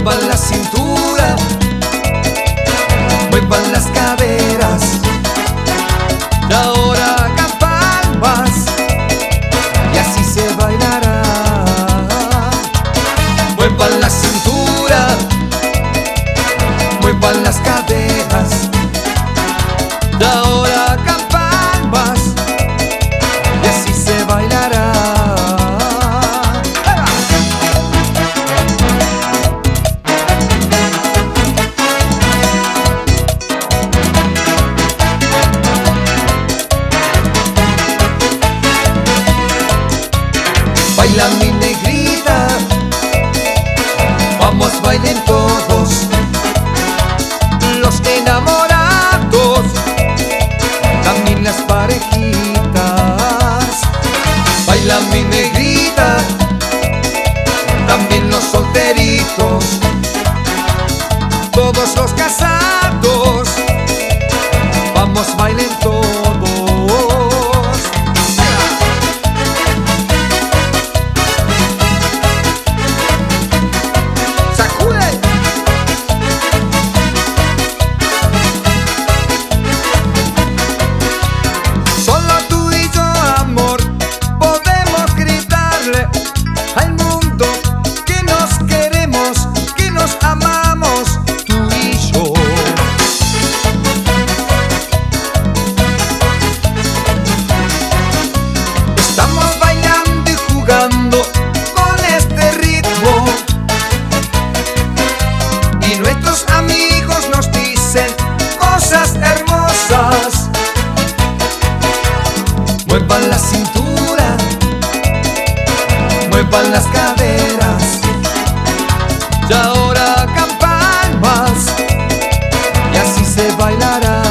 Muevan la cintura, muevan las caderas, y ahora hagan palmas, y así se bailará. Muevan la cintura, muevan las caderas, y ahora hagan palmas, y así se bailará. Baila mi negrita, vamos bailen todos, los enamorados, también las parejitas. Baila mi negrita, también los solteritos, todos los casados, vamos bailen todos. Al mundo que nos queremos, que nos amamos, tú y yo. Estamos bailando y jugando con este ritmo, y nuestros amigos nos dicen cosas hermosas. Muevan la cintura, muevan las caderas, y ahora hagan palmas, y así se bailará.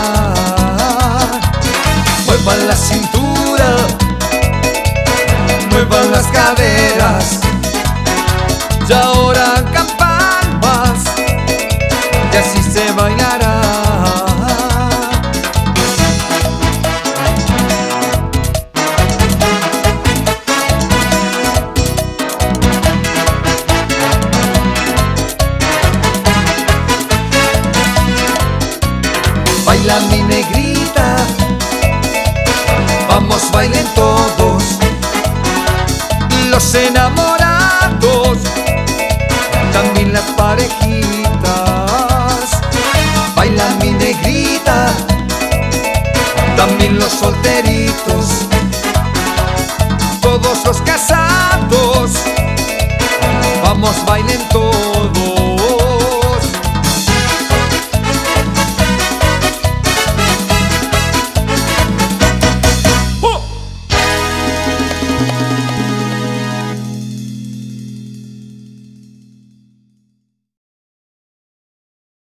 Muevan la cintura, muevan las caderas, y ahora hagan palmas, y así se bailará. Baila mi negrita, vamos bailen todos, los enamorados, también las parejitas. Baila mi negrita, también los solteritos, todos los casados, vamos bailen todos.